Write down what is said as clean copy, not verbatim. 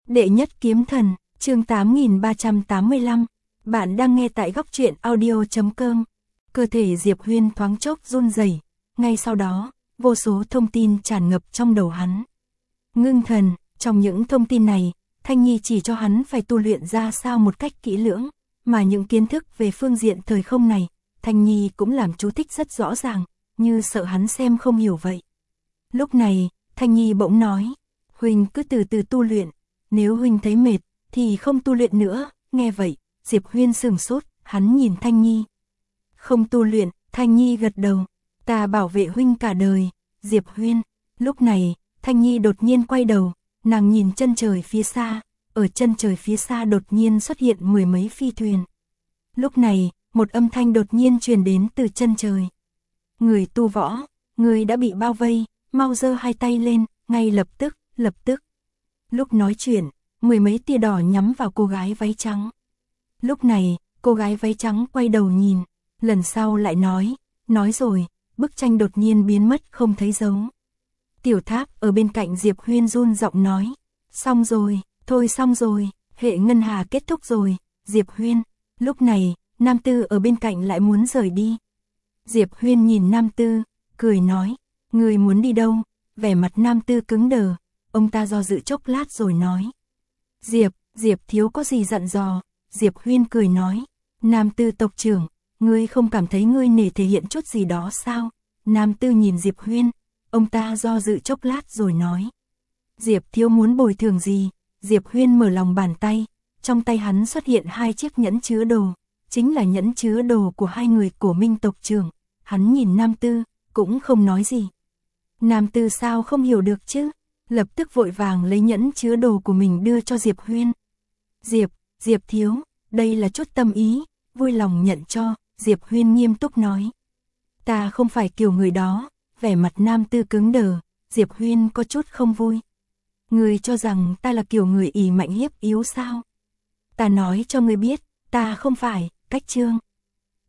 Đệ nhất kiếm thần, chương 8385. Bạn đang nghe tại góc truyện audio.com. Cơ thể Diệp Huyên thoáng chốc run rẩy, ngay sau đó, vô số thông tin tràn ngập trong đầu hắn. Ngưng thần, trong những thông tin này, Thanh Nhi chỉ cho hắn phải tu luyện ra sao một cách kỹ lưỡng, mà những kiến thức về phương diện thời không này, Thanh Nhi cũng làm chú thích rất rõ ràng, như sợ hắn xem không hiểu vậy. Lúc này, Thanh Nhi bỗng nói, Huynh cứ từ từ tu luyện, nếu Huynh thấy mệt, thì không tu luyện nữa. Nghe vậy, Diệp Huyên sửng sốt, hắn nhìn Thanh Nhi. Không tu luyện, Thanh Nhi gật đầu, ta bảo vệ Huynh cả đời, Diệp Huyên. Lúc này, Thanh Nhi đột nhiên quay đầu, nàng nhìn chân trời phía xa, ở chân trời phía xa đột nhiên xuất hiện mười mấy phi thuyền. Lúc này, một âm thanh đột nhiên truyền đến từ chân trời. Người tu võ, người đã bị bao vây, mau giơ hai tay lên, ngay lập tức. Lúc nói chuyện, mười mấy tia đỏ nhắm vào cô gái váy trắng. Lúc này, cô gái váy trắng quay đầu nhìn, lần sau lại nói rồi, bức tranh đột nhiên biến mất không thấy dấu. Tiểu Tháp ở bên cạnh Diệp Huyên run giọng nói, xong rồi, thôi xong rồi, hệ ngân hà kết thúc rồi, Diệp Huyên. Lúc này, Nam Tư ở bên cạnh lại muốn rời đi. Diệp Huyên nhìn Nam Tư, cười nói, người muốn đi đâu? Vẻ mặt Nam Tư cứng đờ, ông ta do dự chốc lát rồi nói. Diệp thiếu có gì dặn dò? Diệp Huyên cười nói, Nam Tư tộc trưởng, ngươi không cảm thấy ngươi nể thể hiện chút gì đó sao? Nam Tư nhìn Diệp Huyên, ông ta do dự chốc lát rồi nói. Diệp thiếu muốn bồi thường gì? Diệp Huyên mở lòng bàn tay, trong tay hắn xuất hiện hai chiếc nhẫn chứa đồ, chính là nhẫn chứa đồ của hai người Cổ Minh tộc trưởng. Hắn nhìn Nam Tư, cũng không nói gì. Nam Tư sao không hiểu được chứ? Lập tức vội vàng lấy nhẫn chứa đồ của mình đưa cho Diệp Huyên. Diệp thiếu, đây là chút tâm ý, vui lòng nhận cho, Diệp Huyên nghiêm túc nói. Ta không phải kiểu người đó, vẻ mặt Nam Tư cứng đờ, Diệp Huyên có chút không vui. Người cho rằng ta là kiểu người ỷ mạnh hiếp yếu sao? Ta nói cho ngươi biết, ta không phải, cách chương.